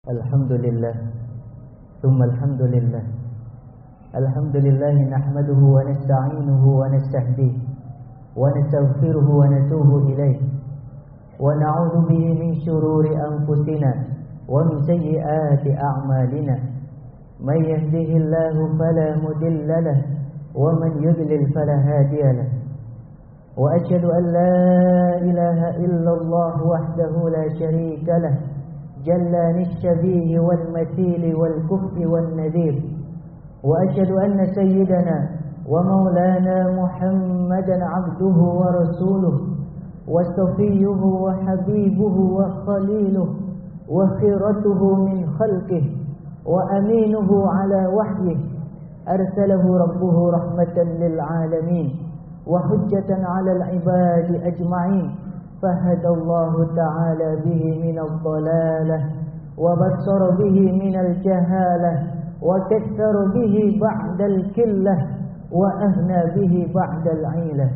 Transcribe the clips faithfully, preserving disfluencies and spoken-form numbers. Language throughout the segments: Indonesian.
Alhamdulillah, thumma alhamdulillah. Alhamdulillah nahmaduhu wa nasta'inuhu wa nastahdihi wa nastaghfiruhu wa natubu ilayh wa na'udzu bihi min shururi anfusina wa min sayyiati a'malina. May yahdihillahu fala mudilla lahu wa man yudlil fala hadiya lahu. Wa asyhadu an la ilaha illallah wahdahu la syarika lahu جل عن الشبيه والمثيل والكفء والنذير وأشهد أن سيدنا ومولانا محمدا عبده ورسوله وصفيه وحبيبه وخليله وخيرته من خلقه وأمينه على وحيه أرسله ربه رحمة للعالمين وحجة على العباد أجمعين فهدى الله تعالى به من الضلالة وبصر به من الجهالة وكثر به بعد الكلة وأهنى به بعد العيلة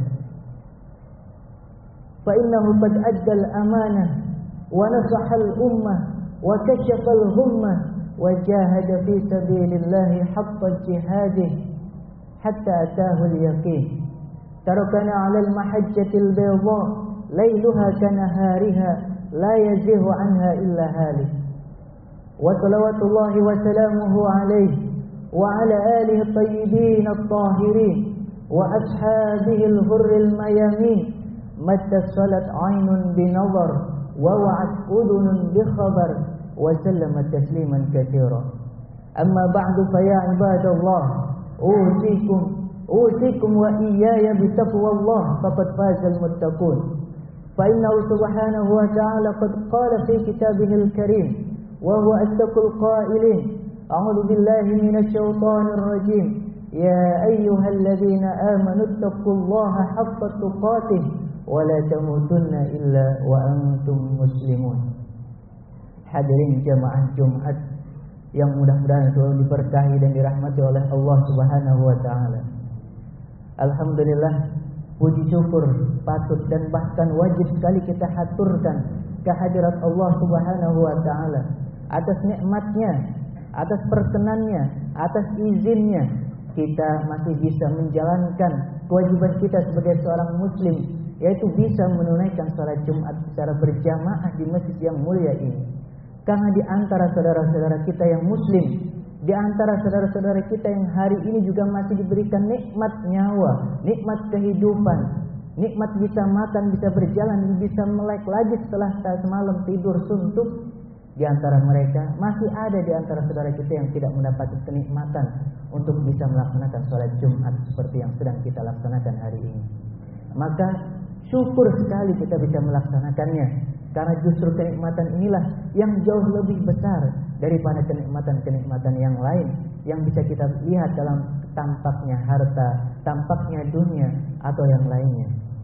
فإنه قد أدى الأمانة ونصح الأمة وكشف الغمة وجاهد في سبيل الله حق جهاده حتى أتاه اليقين تركنا على المحجة البيضاء ليلها كنهارها لا يزيغ عنها إلا هالك وصلوات الله وسلامه عليه وعلى آله الطيبين الطاهرين وأصحابه الغر الميامين ما اتصلت عين بنظر ووعت أذن بخبر وسلم تسليما كثيرا. أما بعد فيا عباد الله أوصيكم أوصيكم وإياي بتقوى الله فقد فاز المتقون. فإنه سبحانه وتعالى قد قال في كتابه الكريم وهو أصدق القائلين أعوذ بالله من الشيطان الرجيم يا أيها الذين آمنوا اتقوا الله حق تقاته ولا تموتن إلا وأنتم مسلمون. Hadirin jamaah Jumat yang mudah-mudahan selalu diberkahi dan dirahmati oleh Allah Subhanahu wa taala. Alhamdulillah, puji syukur patut dan bahkan wajib sekali kita haturkan kehadirat Allah Subhanahu wa taala atas nikmatnya, atas perkenannya, atas izinnya kita masih bisa menjalankan kewajiban kita sebagai seorang muslim, yaitu bisa menunaikan salat Jumat secara berjamaah di masjid yang mulia ini. Karena di antara saudara-saudara kita yang muslim, di antara saudara-saudara kita yang hari ini juga masih diberikan nikmat nyawa, nikmat kehidupan, nikmat bisa makan, bisa berjalan, bisa melek lagi setelah semalam tidur suntuk. Di antara mereka masih ada di antara saudara kita yang tidak mendapat kenikmatan untuk bisa melaksanakan sholat Jumat seperti yang sedang kita laksanakan hari ini. Maka syukur sekali kita bisa melaksanakannya, karena justru kenikmatan inilah yang jauh lebih besar daripada kenikmatan-kenikmatan yang lain yang bisa kita lihat dalam tampaknya harta, tampaknya dunia atau yang lainnya.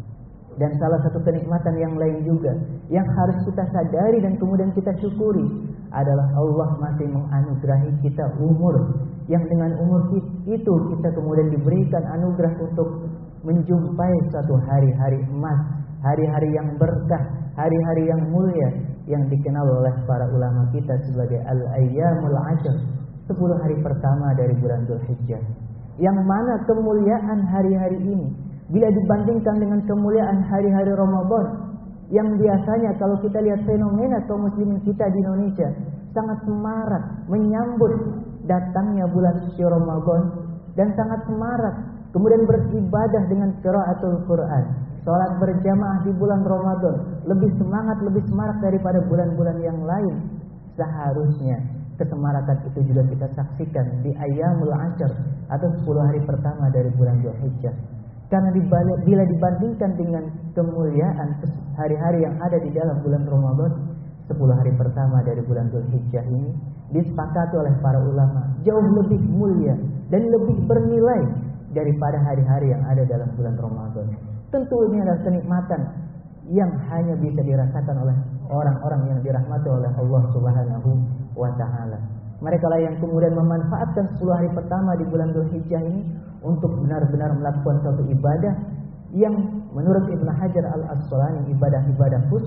Dan salah satu kenikmatan yang lain juga yang harus kita sadari dan kemudian kita syukuri adalah Allah masih menganugerahi kita umur, yang dengan umur itu kita kemudian diberikan anugerah untuk menjumpai suatu hari-hari emas, hari-hari yang berkah, hari-hari yang mulia yang dikenal oleh para ulama kita sebagai al-ayyamul ashr, sepuluh hari pertama dari bulan Dzulhijjah. Yang mana kemuliaan hari-hari ini bila dibandingkan dengan kemuliaan hari-hari Ramadan yang biasanya kalau kita lihat fenomena kaum muslimin kita di Indonesia sangat semarak menyambut datangnya bulan suci Ramadan dan sangat semarak kemudian beribadah dengan qiraatul Quran, salat berjamaah di bulan Ramadan, lebih semangat, lebih semarak daripada bulan-bulan yang lain. Seharusnya kesemarakan itu juga kita saksikan di ayyamul ashr atau sepuluh hari pertama dari bulan Dzulhijjah. Karena bila dibandingkan dengan kemuliaan hari-hari yang ada di dalam bulan Ramadan, sepuluh hari pertama dari bulan Dzulhijjah ini disepakati oleh para ulama jauh lebih mulia dan lebih bernilai daripada hari-hari yang ada dalam bulan Ramadan. Tentu ini adalah kenikmatan yang hanya bisa dirasakan oleh orang-orang yang dirahmati oleh Allah Subhanahu wa taala. Mereka lah yang kemudian memanfaatkan sepuluh hari pertama di bulan Dzulhijjah ini untuk benar-benar melakukan suatu ibadah yang menurut Ibnu Hajar Al-Asqalani ibadah-ibadah khusus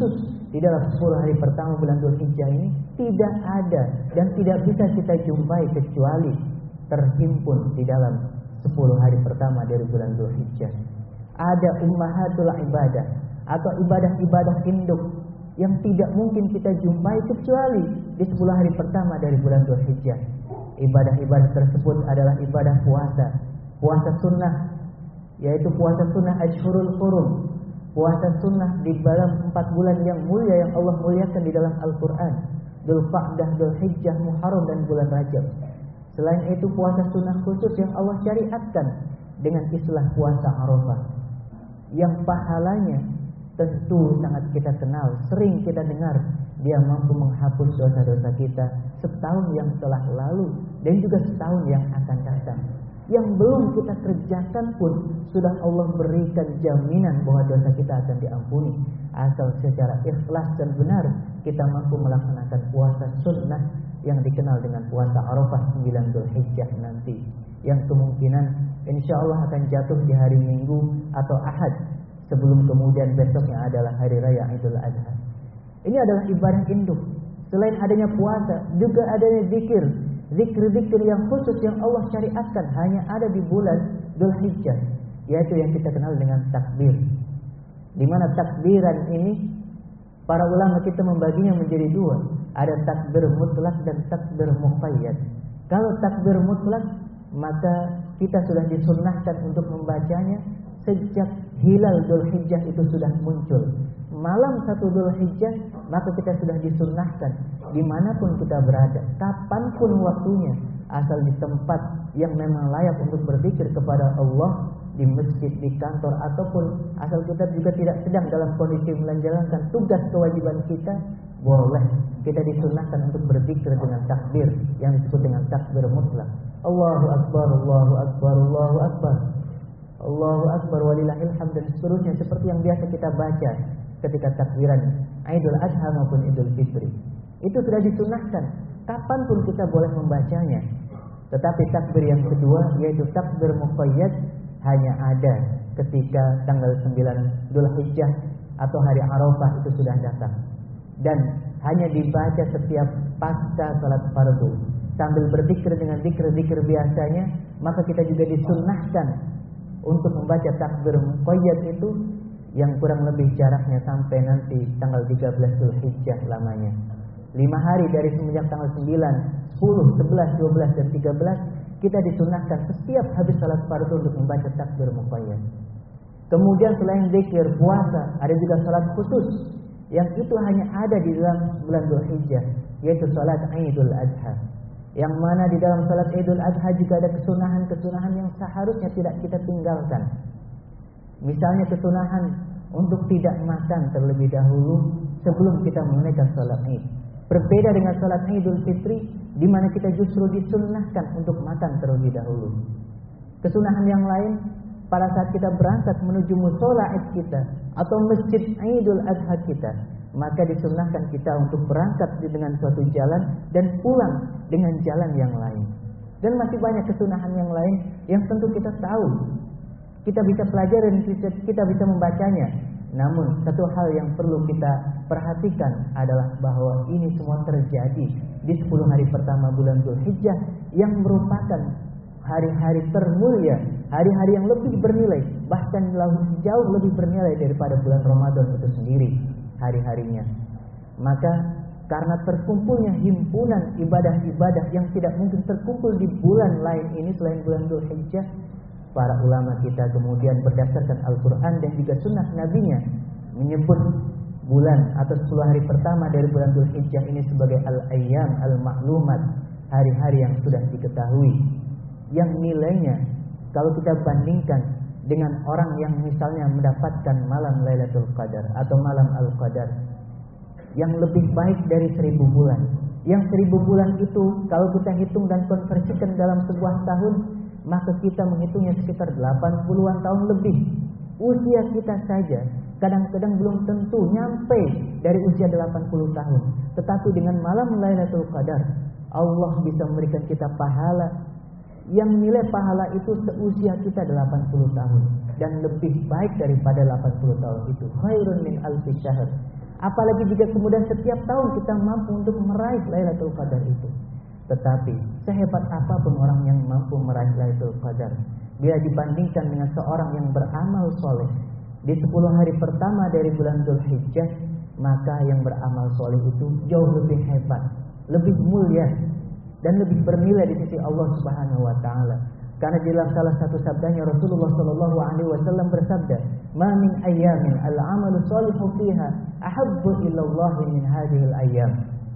di dalam sepuluh hari pertama bulan Dzulhijjah ini tidak ada dan tidak bisa kita jumpai kecuali terhimpun di dalam sepuluh hari pertama dari bulan Dzulhijjah. Ada ummahatul ibadah atau ibadah-ibadah induk yang tidak mungkin kita jumpai kecuali di sepuluh hari pertama dari bulan Dzulhijjah. Ibadah-ibadah tersebut adalah ibadah puasa, puasa sunnah, yaitu puasa sunnah Ashhurul Hurum, puasa sunnah di dalam empat bulan yang mulia yang Allah muliakan di dalam Al-Quran, Dzulqa'dah, Dzulhijjah, Muharram dan bulan Rajab. Selain itu puasa sunnah khusus yang Allah syariatkan dengan istilah puasa Arafah, yang pahalanya tentu sangat kita kenal, sering kita dengar, dia mampu menghapus dosa-dosa kita setahun yang telah lalu dan juga setahun yang akan datang. Yang belum kita kerjakan pun sudah Allah berikan jaminan bahwa dosa kita akan diampuni asal secara ikhlas dan benar kita mampu melaksanakan puasa sunnah yang dikenal dengan puasa Arafah sembilan Dzulhijjah nanti, yang kemungkinan insya Allah akan jatuh di hari Minggu atau Ahad sebelum kemudian besoknya adalah hari raya Idul Adha. Ini adalah ibadah induk. Selain adanya puasa, juga adanya zikir. Zikir-zikir yang khusus yang Allah syariatkan hanya ada di bulan Dzulhijjah, yaitu yang kita kenal dengan takbir. Di mana takbiran ini para ulama kita membaginya menjadi dua. Ada takbir mutlak dan takbir muqayyad. Kalau takbir mutlak, maka kita sudah disunnahkan untuk membacanya sejak hilal Dzulhijjah itu sudah muncul. Malam satu Dzulhijjah, maka kita sudah disunnahkan dimanapun kita berada, kapanpun waktunya, asal di tempat yang memang layak untuk berzikir kepada Allah, di masjid, di kantor, ataupun asal kita juga tidak sedang dalam kondisi menjalankan tugas kewajiban kita, boleh kita disunnahkan untuk berzikir dengan takbir yang disebut dengan takbir mutlak. Allahu Akbar, Allahu Akbar, Allahu Akbar, Allahu Akbar, walillahil hamd, dan seterusnya seperti yang biasa kita baca ketika takbiran Idul Adha maupun Idul Fitri. Itu sudah disunnahkan, kapanpun kita boleh membacanya. Tetapi takbir yang kedua, yaitu takbir muqayyad, hanya ada ketika tanggal sembilan Dzulhijjah atau hari Arafah itu sudah datang, dan hanya dibaca setiap pasca salat fardu sambil berzikir dengan zikir-zikir biasanya. Maka kita juga disunnahkan untuk membaca takbir muqayyad itu yang kurang lebih jaraknya sampai nanti tanggal tiga belas Dzulhijjah lamanya. Lima hari dari semenjak tanggal sembilan, sepuluh, sebelas, dua belas, dan tiga belas kita disunahkan setiap habis salat fardu untuk membaca takbir muqayyad. Kemudian selain zikir, puasa, ada juga salat khusus yang itu hanya ada di dalam bulan Dzulhijjah, yaitu salat Idul Adha. Yang mana di dalam salat Idul Adha juga ada kesunahan-kesunahan yang seharusnya tidak kita tinggalkan. Misalnya kesunahan untuk tidak makan terlebih dahulu sebelum kita menunaikan salat Id. Berbeda dengan salat Idul Fitri, di mana kita justru disunnahkan untuk makan terlebih dahulu. Kesunahan yang lain, pada saat kita berangkat menuju mushola Id kita atau masjid Idul Adha kita, maka disunnahkan kita untuk berangkat dengan suatu jalan dan pulang dengan jalan yang lain. Dan masih banyak kesunahan yang lain yang tentu kita tahu, kita bisa pelajari dan kita bisa membacanya. Namun satu hal yang perlu kita perhatikan adalah bahwa ini semua terjadi di sepuluh hari pertama bulan Dzulhijjah, yang merupakan hari-hari termulia, hari-hari yang lebih bernilai, bahkan jauh lebih bernilai daripada bulan Ramadan itu sendiri hari-harinya. Maka karena terkumpulnya himpunan ibadah-ibadah yang tidak mungkin terkumpul di bulan lain ini selain bulan Dzulhijjah, para ulama kita kemudian berdasarkan Al-Quran dan juga sunnah Nabi-Nya menyebut bulan atau sepuluh hari pertama dari bulan Dzulhijjah ini sebagai al-ayyam al-ma'lumat, hari-hari yang sudah diketahui, yang nilainya kalau kita bandingkan dengan orang yang misalnya mendapatkan malam Lailatul Qadar atau malam Al-Qadar yang lebih baik dari seribu bulan. Yang seribu bulan itu kalau kita hitung dan konversikan dalam sebuah tahun, maka kita menghitungnya sekitar delapan puluhan tahun lebih. Usia kita saja kadang-kadang belum tentu nyampe dari usia delapan puluh tahun. Tetapi dengan malam Lailatul Qadar, Allah bisa memberikan kita pahala yang nilai pahala itu seusia kita delapan puluh tahun dan lebih baik daripada delapan puluh tahun itu. Khairun min alfi syahr. Apalagi jika kemudian setiap tahun kita mampu untuk meraih Lailatul Qadar itu. Tetapi sehebat apapun orang yang mampu meraih Lailatul Qadar, bila dibandingkan dengan seorang yang beramal soleh di sepuluh hari pertama dari bulan Dzulhijjah, maka yang beramal soleh itu jauh lebih hebat, lebih mulia, dan lebih bernilai di sisi Allah Subhanahu wa taala. Karena di dalam salah satu sabdanya Rasulullah sallallahu alaihi wasallam bersabda, "Ma min ayyamin al-'amalu shalihu fiha ahabbu ila Allah min hadhihi al-ayyam."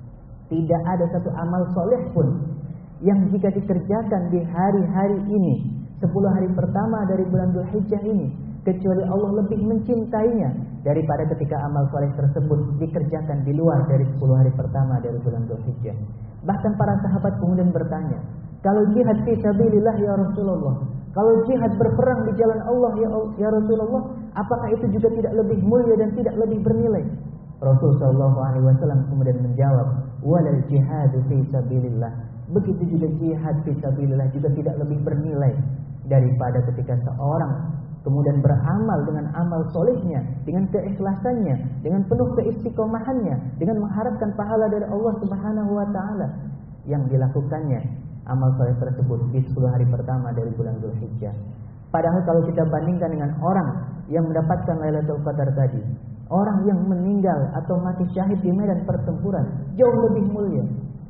Tidak ada satu amal soleh pun yang jika dikerjakan di hari-hari ini, sepuluh hari pertama dari bulan Dzulhijjah ini, kecuali Allah lebih mencintainya daripada ketika amal soleh tersebut dikerjakan di luar dari sepuluh hari pertama dari bulan Dzulhijjah. Bahkan para sahabat kemudian bertanya, kalau jihad fi sabilillah ya Rasulullah, kalau jihad berperang di jalan Allah ya, ya Rasulullah, apakah itu juga tidak lebih mulia dan tidak lebih bernilai? Rasul sallallahu alaihi wasallam kemudian menjawab, walal jihadu fi sabilillah. Begitu juga jihad fi sabilillah juga tidak lebih bernilai daripada ketika seorang kemudian beramal dengan amal solehnya, dengan keikhlasannya, dengan penuh keistiqomahannya, dengan mengharapkan pahala dari Allah Subhanahu wa taala yang dilakukannya amal soleh tersebut di sepuluh hari pertama dari bulan Dzulhijjah. Padahal kalau kita bandingkan dengan orang yang mendapatkan Lailatul Qadar tadi, orang yang meninggal atau mati syahid di medan pertempuran jauh lebih mulia.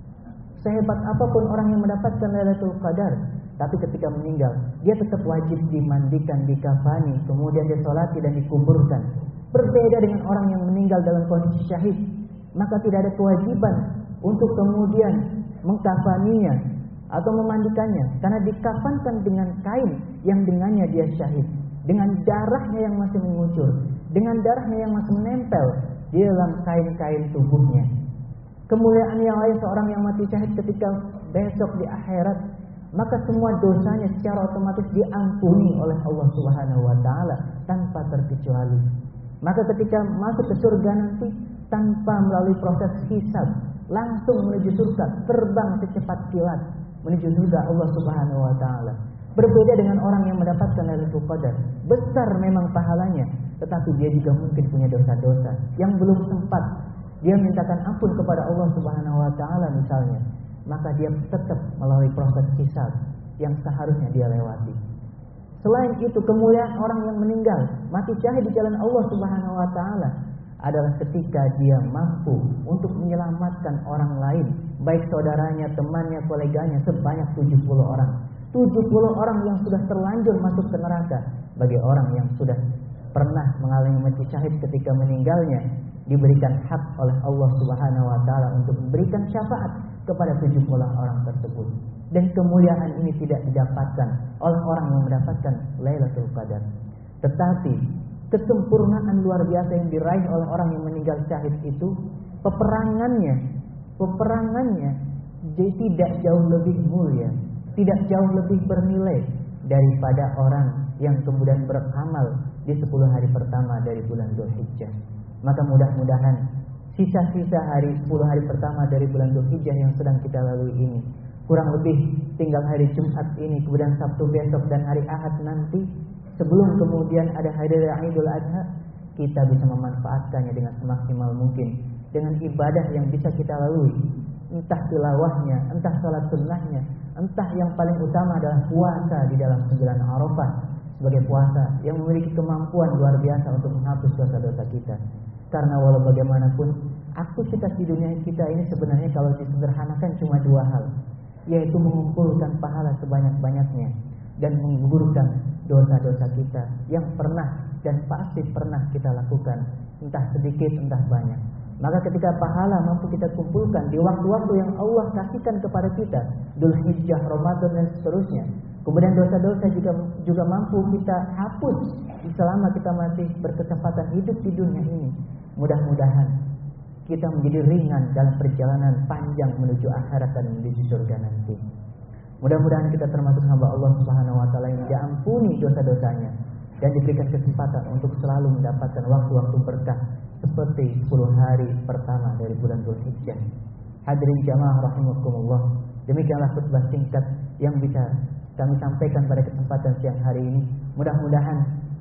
Sehebat apapun orang yang mendapatkan Lailatul Qadar, tapi ketika meninggal dia tetap wajib dimandikan, dikafani, kemudian disolati dan dikuburkan. Berbeda dengan orang yang meninggal dalam kondisi syahid, maka tidak ada kewajiban untuk kemudian mengkafaninya atau memandikannya, karena dikafankan dengan kain yang dengannya dia syahid, dengan darahnya yang masih mengucur, dengan darahnya yang masih menempel di dalam kain-kain tubuhnya. Kemuliaan yang lain seorang yang mati syahid ketika besok di akhirat, maka semua dosanya secara otomatis diampuni oleh Allah Subhanahu wa taala tanpa terkecuali. Maka ketika masuk ke surga nanti tanpa melalui proses hisab, langsung menuju surga, terbang secepat kilat menuju surga Allah Subhanahu wa taala. Berbeda dengan orang yang mendapatkan Lailatul Qadar, besar memang pahalanya, tetapi dia juga mungkin punya dosa-dosa yang belum sempat dia mintakan ampun kepada Allah Subhanahu wa taala misalnya, maka dia tetap melalui proses hisab yang seharusnya dia lewati. Selain itu, kemuliaan orang yang meninggal mati syahid di jalan Allah Subhanahu wa taala adalah ketika dia mampu untuk menyelamatkan orang lain, baik saudaranya, temannya, koleganya, sebanyak tujuh puluh orang. tujuh puluh orang yang sudah terlanjur masuk ke neraka, bagi orang yang sudah pernah mengalami mati syahid ketika meninggalnya, diberikan hak oleh Allah Subhanahu wa taala untuk memberikan syafaat kepada tujuh puluh orang tersebut. Dan kemuliaan ini tidak didapatkan oleh orang yang mendapatkan Lailatul Qadar. Tetapi kesempurnaan luar biasa yang diraih oleh orang yang meninggal syahid itu, peperangannya, peperangannya jadi tidak jauh lebih mulia, tidak jauh lebih bernilai daripada orang yang kemudian beramal di sepuluh hari pertama dari bulan Dzulhijjah. Maka mudah-mudahan sisa-sisa hari sepuluh hari pertama dari bulan Dzulhijjah yang sedang kita lalui ini, kurang lebih tinggal hari Jumat ini, kemudian Sabtu besok dan hari Ahad nanti, sebelum kemudian ada hari raya Idul Adha, kita bisa memanfaatkannya dengan semaksimal mungkin dengan ibadah yang bisa kita lalui, entah tilawahnya, entah salat sunnahnya, entah yang paling utama adalah puasa di dalam sembilan Arafah sebagai puasa yang memiliki kemampuan luar biasa untuk menghapus dosa-dosa kita. Karena walau bagaimanapun aktivitas di dunia kita ini sebenarnya kalau disederhanakan cuma dua hal, yaitu mengumpulkan pahala sebanyak-banyaknya dan menggugurkan dosa-dosa kita yang pernah dan pasti pernah kita lakukan, entah sedikit entah banyak. Maka ketika pahala mampu kita kumpulkan di waktu-waktu yang Allah kasihkan kepada kita, Dzulhijjah, Ramadan dan seterusnya, kemudian dosa-dosa juga juga mampu kita hapus selama kita masih berkesempatan hidup di dunia ini. Mudah-mudahan kita menjadi ringan dalam perjalanan panjang menuju akhirat dan menuju surga nanti. Mudah-mudahan kita termasuk hamba Allah Subhanahu wa taala yang diampuni dosa-dosanya dan diberikan kesempatan untuk selalu mendapatkan waktu-waktu berkah seperti sepuluh hari pertama dari bulan Dzulhijjah. Hadirin jamaah rahimakumullah, demikianlah khutbah singkat yang bisa kami sampaikan pada kesempatan siang hari ini. Mudah-mudahan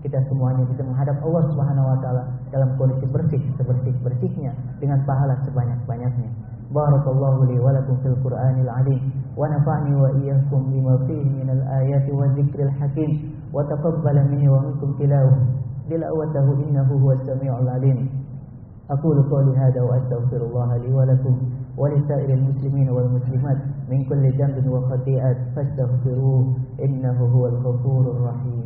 kita semuanya bisa menghadap Allah Subhanahu wa taala dalam kondisi bersih sebersih-bersihnya dengan pahala sebanyak-banyaknya. Barakallahu li wa lakum fil Qur'anil 'azim wa nafa'ni wa iyyakum bima fihi minal ayati wa dzikril hakim wa taqabbala minni wa minkum tilawatahu innahu huwas samiul 'alim. Aqulu qawli hadza wa astaghfirullaha li wa lakum wa lisairil muslimin wal muslimat min kulli dhanbin wa khati'at fastaghfiruhu innahu huwal ghafurur rahim.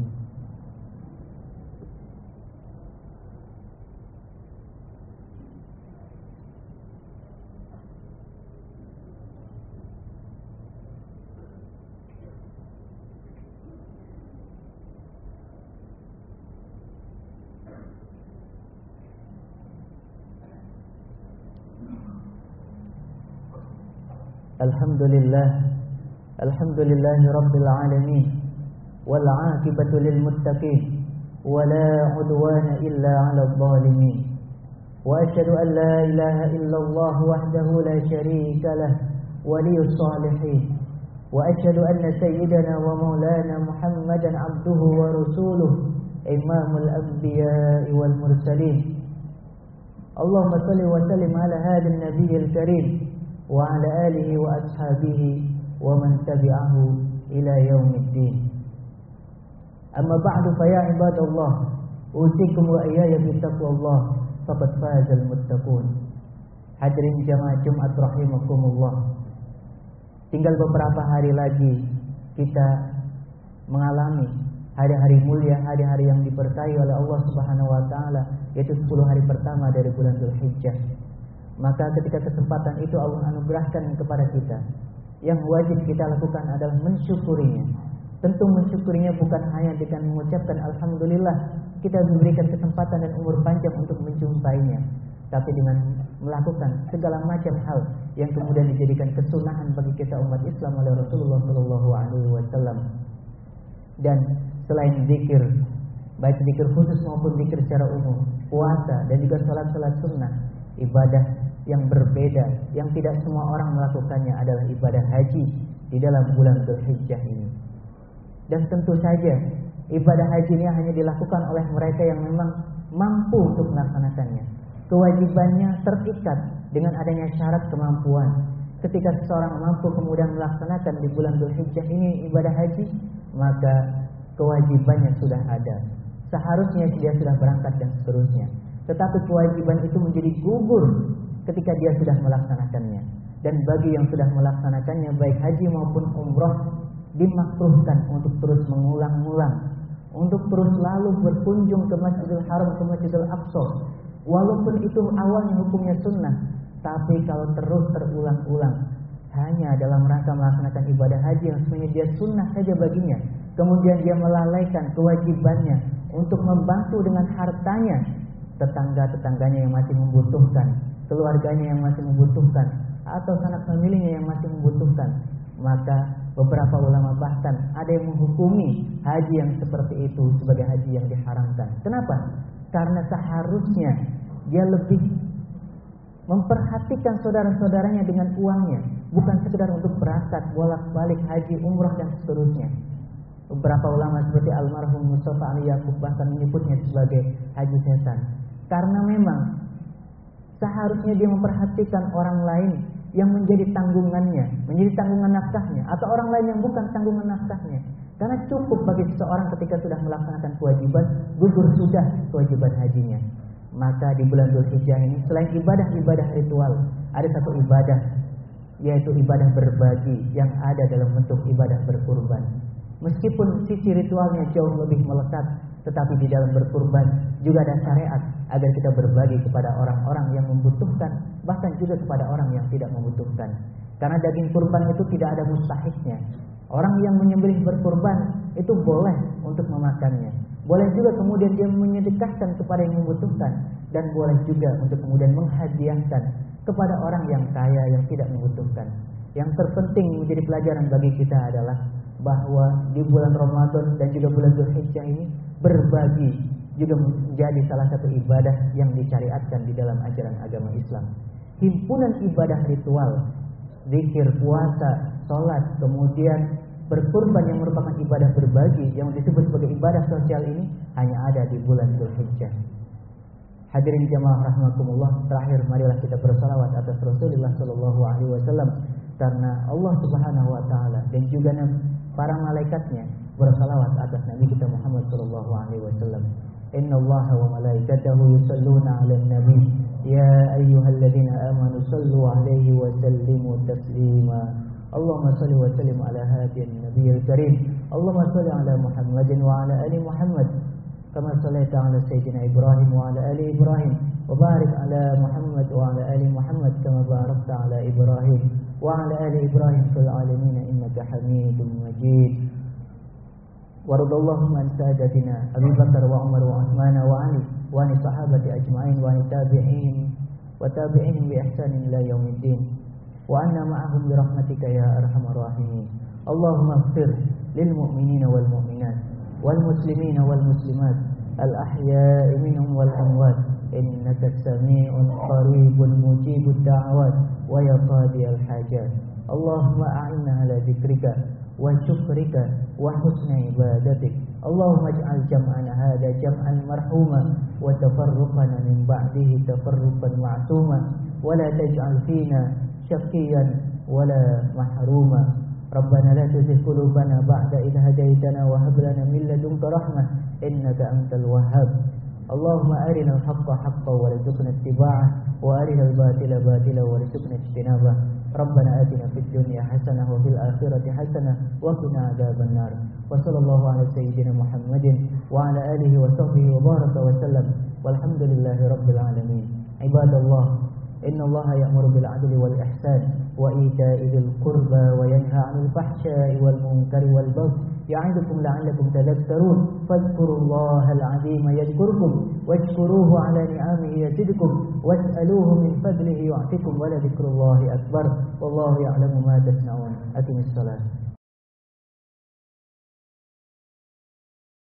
Alhamdulillah Alhamdulillahi Rabbil Alamin wal 'aqibatu lil muttaqin wa la 'udwana illa 'alal zalimin wa asyhadu an la ilaha illallah wahdahu la syarika lah waliyus shalihin wa asyhadu anna sayyidana wa maulana Muhammadan 'abduhu wa rasuluhu imamul anbiya'i wal mursalin. Allahumma shalli wa sallim ala hadzal nabiyil karim wa ala alihi wa ashabihi wa man tabi'ahu ila yaumiddin. Amma ba'du fa ya ibadallah, usikum wa iyaya bi taqwallah faqad fazal muttaqun. Hadirin jamaah Jumat rahimakumullah. Tinggal beberapa hari lagi kita mengalami hari-hari mulia, hari-hari yang diberkahi oleh Allah Subhanahu wa taala, yaitu sepuluh hari pertama dari bulan Dzulhijjah. Maka ketika kesempatan itu Allah anugerahkan kepada kita, yang wajib kita lakukan adalah mensyukurinya. Tentu mensyukurinya bukan hanya dengan mengucapkan alhamdulillah kita diberikan kesempatan dan umur panjang untuk menjumpainya, tapi dengan melakukan segala macam hal yang kemudian dijadikan kesunahan bagi kita umat Islam oleh Rasulullah Shallallahu Alaihi Wasallam. Dan selain zikir, baik zikir khusus maupun zikir secara umum, puasa dan juga salat-salat sunnah, ibadah yang berbeda yang tidak semua orang melakukannya adalah ibadah haji di dalam bulan Dzulhijjah ini. Dan tentu saja ibadah haji ini hanya dilakukan oleh mereka yang memang mampu untuk melaksanakannya. Kewajibannya terikat dengan adanya syarat kemampuan. Ketika seseorang mampu kemudian melaksanakan di bulan Dzulhijjah ini ibadah haji, maka kewajibannya sudah ada. Seharusnya dia sudah berangkat dan seterusnya. Tetapi kewajiban itu menjadi gugur ketika dia sudah melaksanakannya. Dan bagi yang sudah melaksanakannya baik haji maupun umroh, dimakruhkan untuk terus mengulang-ulang, untuk terus lalu berkunjung ke Masjidil Haram, ke Masjidil Aqsa. Walaupun itu awalnya hukumnya sunnah, tapi kalau terus terulang-ulang hanya dalam rangka melaksanakan ibadah haji yang sebenarnya dia sunnah saja baginya, kemudian dia melalaikan kewajibannya untuk membantu dengan hartanya tetangga-tetangganya yang masih membutuhkan, keluarganya yang masih membutuhkan, atau sanak familinya yang masih membutuhkan, maka beberapa ulama bahkan ada yang menghukumi haji yang seperti itu sebagai haji yang diharamkan. Kenapa? Karena seharusnya dia lebih memperhatikan saudara-saudaranya dengan uangnya, bukan sekedar untuk berangkat bolak-balik haji, umrah dan seterusnya. Beberapa ulama seperti almarhum Mustafa Ali Yaqub bahkan menyebutnya sebagai haji setan. Karena memang seharusnya dia memperhatikan orang lain yang menjadi tanggungannya, menjadi tanggungan nafkahnya, atau orang lain yang bukan tanggungan nafkahnya. Karena cukup bagi seseorang ketika sudah melaksanakan kewajiban, gugur sudah kewajiban hajinya. Maka di bulan Dzulhijjah ini selain ibadah-ibadah ritual, ada satu ibadah, yaitu ibadah berbagi yang ada dalam bentuk ibadah berkurban. Meskipun sisi ritualnya jauh lebih melekat, tetapi di dalam berkurban juga ada syariat agar kita berbagi kepada orang-orang yang membutuhkan, bahkan juga kepada orang yang tidak membutuhkan. Karena daging kurban itu tidak ada mustahiknya. Orang yang menyembelih berkurban itu boleh untuk memakannya, boleh juga kemudian dia menyedekahkan kepada yang membutuhkan, dan boleh juga untuk kemudian menghadiahkan kepada orang yang kaya yang tidak membutuhkan. Yang terpenting menjadi pelajaran bagi kita adalah bahwa di bulan Ramadan dan juga bulan Dzulhijjah ini berbagi juga menjadi salah satu ibadah yang disyariatkan di dalam ajaran agama Islam. Himpunan ibadah ritual, zikir, puasa, sholat, kemudian Berkurban yang merupakan ibadah berbagi yang disebut sebagai ibadah sosial ini hanya ada di bulan Dzulhijjah. Hadirin jamaah rahimakumullah, terakhir marilah kita bersalawat atas Rasulullah sallallahu alaihi wasallam, karena Allah Subhanahu wa taala dan juga para malaikatnya bersalawat atas Nabi kita Muhammad sallallahu alaihi wasallam. Innallaha wa malaikatahu yusalluna 'alan nabi ya ayyuhalladzina amanu sallu 'alaihi wa sallimu taslima. Allahumma salli wa sallim ala hadhihi nabiyil karim. Allahumma salli ala Muhammadin wa ala ali Muhammad kama sallaita ala sayyidina Ibrahim wa ala ali Ibrahim wa barik ala Muhammad wa ala ali Muhammad kama barakta ala Ibrahim wa ala ali Ibrahim fil alamin innaka Hamidum Majid. Waradallahu an sadatina Abu Bakar wa Umar wa Uthman wa Ali wa an sahabati ajma'in wa an tabi'in wa tabi'in bi ihsanin ila yaumiddin wa anna ma'ahum bi rahmatika ya arhamar rahimin. Allahumma ighfir lil mu'minina wal mu'minat wal muslimina wal muslimat al ahya'i minhum wal amwat innaka sami'un qaribun mujibud da'awat wa ya qadiyal hajat. Allahumma a'inna ala dzikrika wa syukrika wa husni ibadatik. Allahumma ij'al jam'ana hadha jam'an marhuma wa tafarruqana min ba'dihi tafarruqan ma'suma wa la taj'al fina syaqiyan wa la mahruma. Rabbana la tuzigh qulubana ba'da idh hadaytana wa hab lana min ladunka rahmah innaka antal wahhab. Allahumma arina al-haqqa haqqan warzuqna ittiba'ah wa arina al-batila batila warzuqna ijtinabah. Rabbana atina fid dunya hasanah wa fil akhirati hasanah wa qina adzaban nar. Wa sallallahu ala sayyidina Muhammadin wa ala alihi wa sahbihi wa baraka wa sallam. Walhamdulillahi rabbil alamin. Ibadallah, innallaha ya'muru bil 'adli wal ihsan wa ita'i dzil qurba wa yanha 'anil fahsya'i wal munkari wal baghi ya'idukum la'allakum tadhakkarun. Fadhkurullaha al-'azima yadhkurkum washkuruhu 'ala ni'amihi yazidkum was'aluhu min fadlihi yu'tikum wa la dzikrullahi akbar wallahu ya'lamu ma tasna'un. Aqimis shalah.